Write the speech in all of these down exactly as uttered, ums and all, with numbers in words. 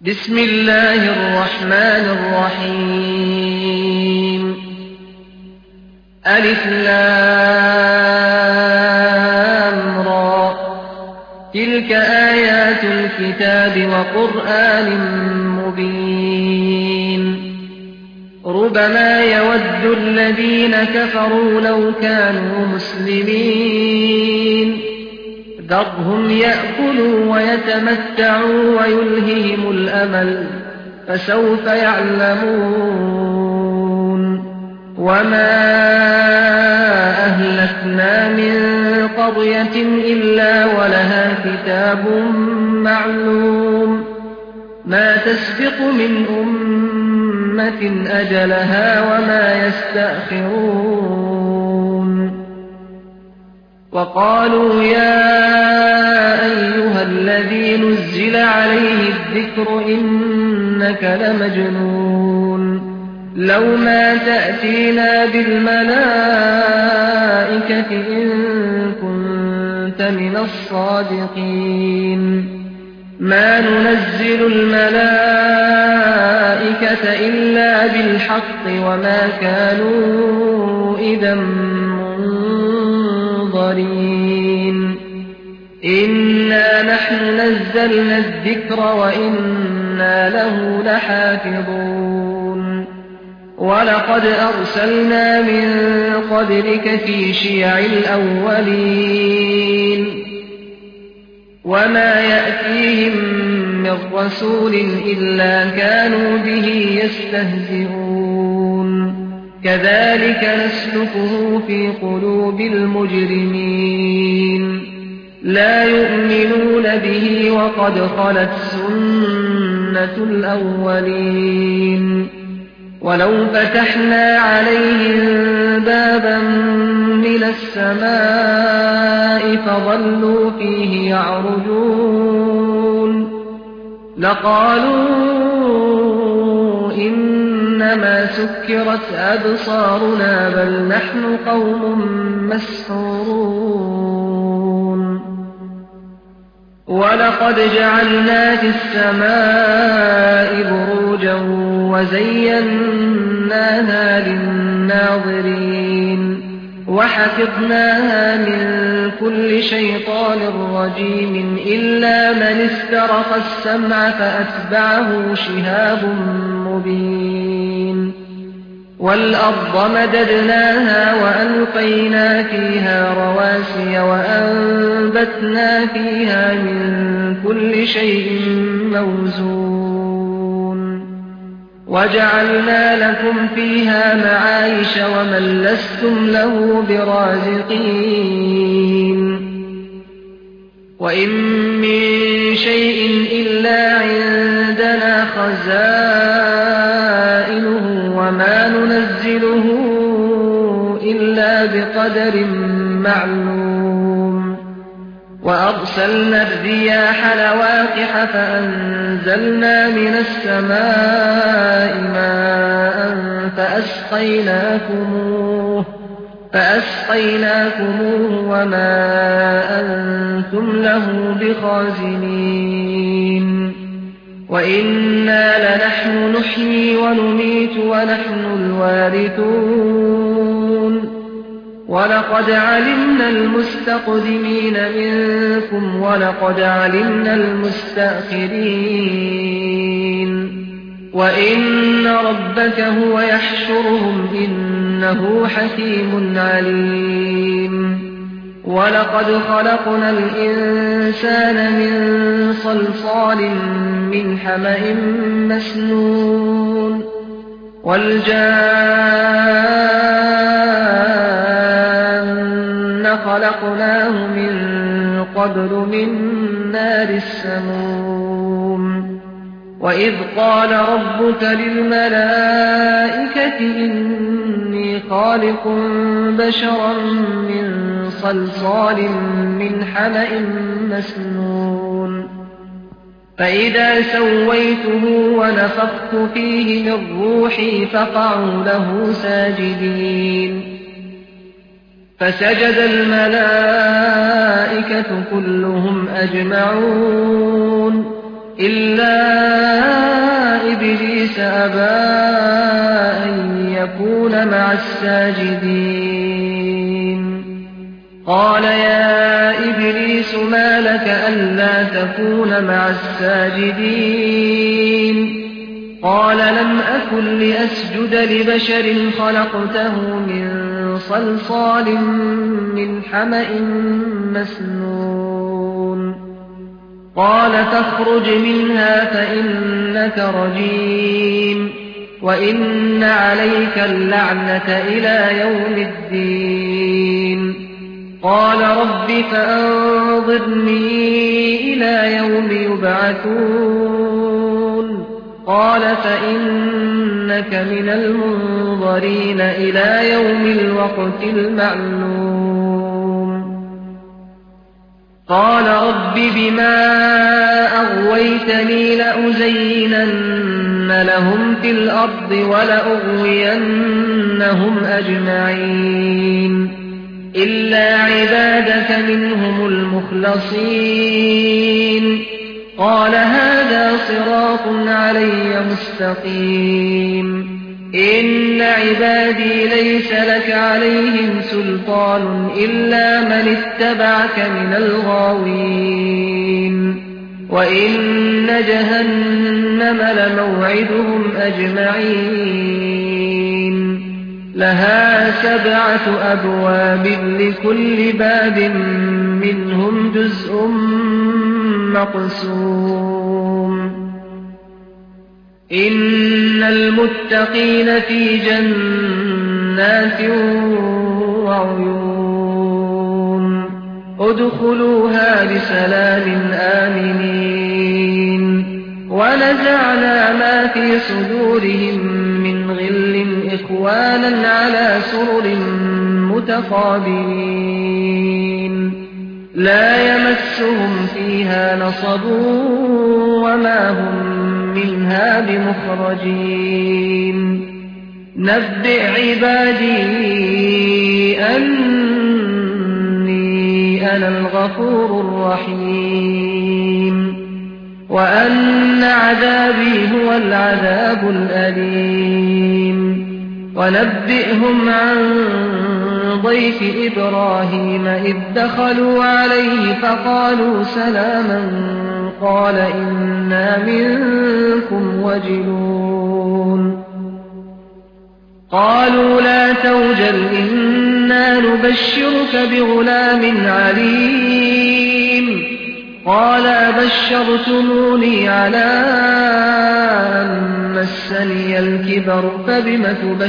بسم الله الرحمن الرحيم ألف لام را تلك آيات الكتاب وقرآن مبين ربما يود الذين كفروا لو كانوا مسلمين ذرهم يأكلوا ويتمتعوا ويلههم الأمل فسوف يعلمون وما أهلكنا من قرية إلا ولها كتاب معلوم ما تسبق من أمة أجلها وما يستأخرون وقالوا يا أيها الذي نزل عليه الذكر إنك لمجنون لو ما تأتينا بالملائكة إن كنت من الصادقين ما ننزل الملائكة إلا بالحق وما كانوا إذا منظرين إنا نحن نزلنا الذكر وإنا له لحافظون ولقد أرسلنا من قبلك في شيع الأولين وما يأتيهم من رسول إلا كانوا به يستهزئون كذلك نسلكه في قلوب المجرمين لا يؤمنون به وقد خلت سنة الأولين ولو فتحنا عليهم بابا من السماء فظلوا فيه يعرجون لقالوا إنما سكرت أبصارنا بل نحن قوم مسحورون ولقد جعلنا في السماء بروجا وزيناها للناظرين وحفظناها من كل شيطان رجيم إلا من استرق السمع فأتبعه شهاب مبين والأرض مددناها وألقينا فيها رواسي وأنبتنا فيها من كل شيء موزون وجعلنا لكم فيها معايش ومن لستم له برازقين وإن من شيء إلا عندنا خزائنه وما ننزله إلا بقدر معلوم وأرسلنا الرياح لواقح فأنزلنا من السماء ماء فأسقيناكموه فأسقيناكموه وما أنتم له بخازنين وإنا لنحن نحيي ونميت ونحن الوارثون ولقد علمنا المستقدمين منكم ولقد علمنا المستأخرين وإن ربك هو يحشرهم إنه حكيم عليم ولقد خلقنا الإنسان من صلصال من حمأ مسنون والجان خلقناه من قبل من نار السموم وإذ قال ربك للملائكة إني خالق بشرا من صلصال من حمأ مسنون فإذا سويته ونفخت فيه من روحي فقعوا له ساجدين فسجد الملائكة كلهم أجمعون إلا مع الساجدين قال يا إبليس ما لك ألا تكون مع الساجدين قال لم أكن لأسجد لبشر خلقته من صلصال من حمأ مسنون قال فاخرج منها فإنك رجيم وإن عليك اللعنة إلى يوم الدين قال رب فأنظرني إلى يوم يبعثون قال فإنك من المنظرين إلى يوم الوقت المعلوم قال رب بما أغويتني لأزينن لهم في الأرض ولأغوينهم أجمعين إلا عبادك منهم المخلصين قال هذا صراط علي مستقيم إن عبادي ليس لك عليهم سلطان إلا من اتبعك من الغاوين وإن جهنم لموعدهم أجمعين لها سبعة أبواب لكل باب منهم جزء مقسوم إن المتقين في جنات وعيون ادخلوها بسلام آمنين ونزعنا ما في صدورهم من غل إخوانا على سرر متقابلين لا يمسهم فيها نصب وما هم منها بمخرجين نبئ عبادي أني أنا الغفور الرحيم وأن عذابي هو العذاب الأليم ونبئهم عن ضيف إبراهيم إذ دخلوا عليه فقالوا سلاما قال إنا منكم وجلون قالوا لا توجل إنا نبشرك بغلام عليم قال أبشرتموني على أن مسني الكبر فبم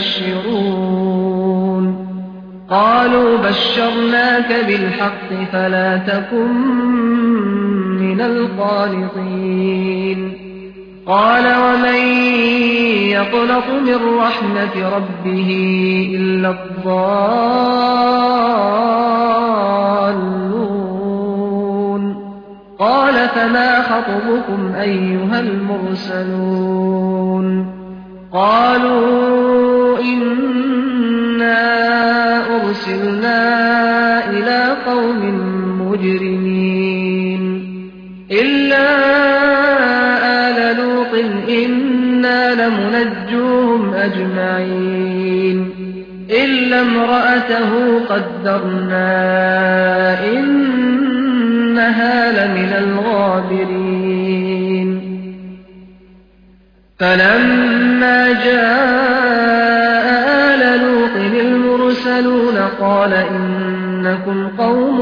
تبشرون قالوا بشرناك بالحق فلا تكن من القانطين قال ومن يقنط من رحمة ربه إلا الضالون قال فما خطبكم أيها المرسلون قالوا إنا أرسلنا إلى قوم مجرمين إلا آل لوط إنا لمنجوهم أجمعين إلا امرأته قدرنا إنها لمن الغابرين فلما جاء آل لوط المرسلون قال إنكم قوم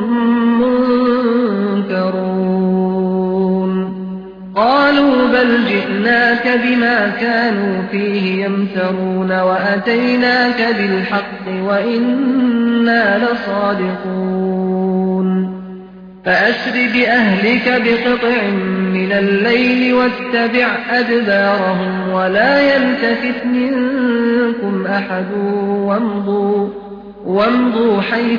منكرون قالوا بل جئناك بما كانوا فيه يمترون وأتيناك بالحق وإنا لصادقون فأسر بأهلك بقطع من الليل واتبع أدبارهم ولا يلتفت منكم أحد وامضوا, وامضوا حيث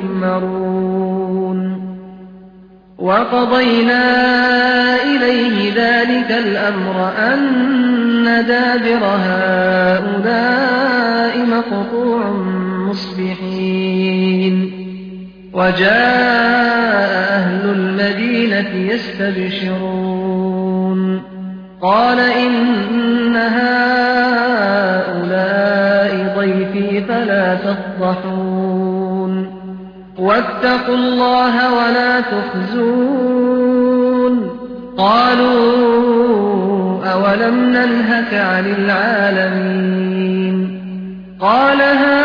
تؤمرون وقضينا إليه ذلك الأمر أن دابر هؤلاء مقطوع مصبحين وجاء أهل المدينة يستبشرون قال إن هؤلاء ضيفي تفضحون واتقوا الله ولا تخزون قالوا أولم ننهك عن العالمين قال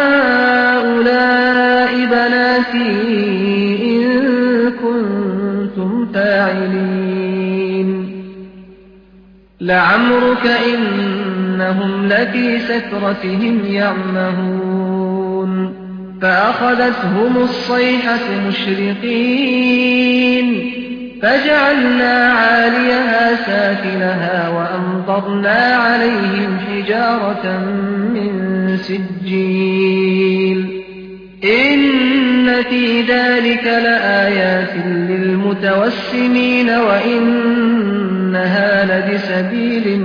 هؤلاء بناتي إن كنتم فاعلين لعمرك إنهم لفي سكرتهم يعمهون فأخذتهم الصيحة مشرقين فجعلنا عاليها سافلها وأمطرنا عليهم حجارة من سجيل إن في ذلك لآيات للمتوسمين وإنها لبسبيل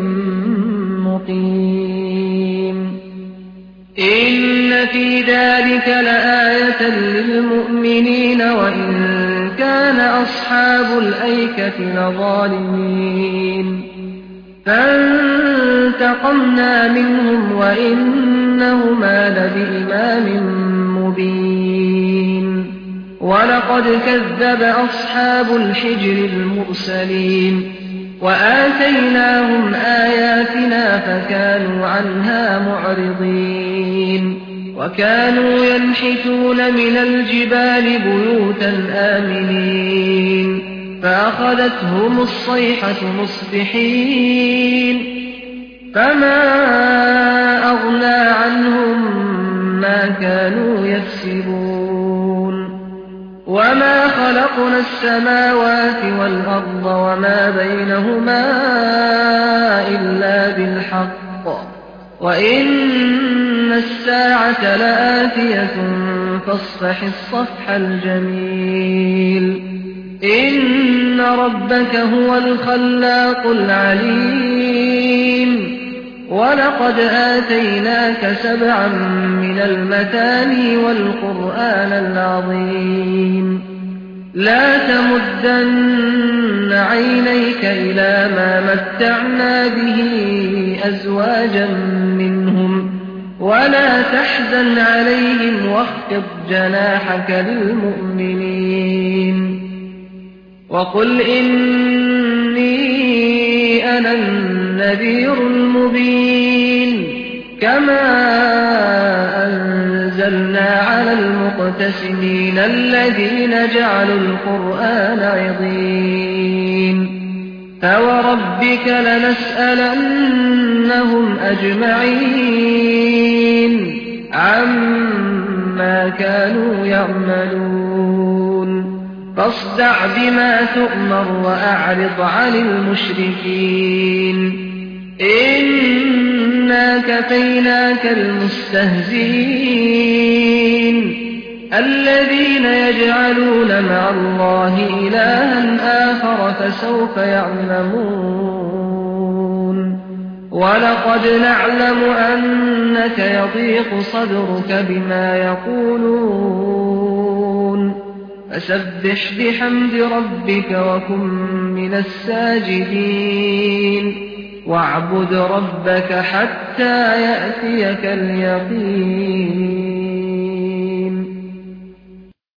مقيم إن في ذلك لآية للمؤمنين وإن كان أصحاب الأيكة لظالمين فانتقمنا منهم وإنهما لبإمام مبين ولقد كذب أصحاب الحجر المرسلين وآتيناهم آياتنا فكانوا عنها معرضين وكانوا ينحتون من الجبال بيوتا آمنين فأخذتهم الصيحة مصبحين فما أغنى عنهم ما كانوا يكسبون وما خلقنا السماوات والأرض وما بينهما إلا بالحق وإن الساعة لآتية فاصفح الصفح الجميل إن ربك هو الخلاق العليم ولقد آتيناك سبعا من المثاني والقرآن العظيم لا تمدن عينيك إلى ما متعنا به أزواجا منهم ولا تحزن عليهم واخفض جناحك للمؤمنين وقل إني أنا النذير المبين كما أنزلنا على المقتسمين الذين جعلوا القرآن عضين فوربك لنسألنهم أجمعين عما كانوا يعملون فاصدع بما تؤمر وأعرض عن المشركين إنا كفيناك المستهزئين الذين يجعلون مع الله إلها آخر فسوف يعلمون ولقد نعلم أنك يضيق صدرك بما يقولون فسبح بحمد ربك وكن من الساجدين واعبد ربك حتى يأتيك اليقين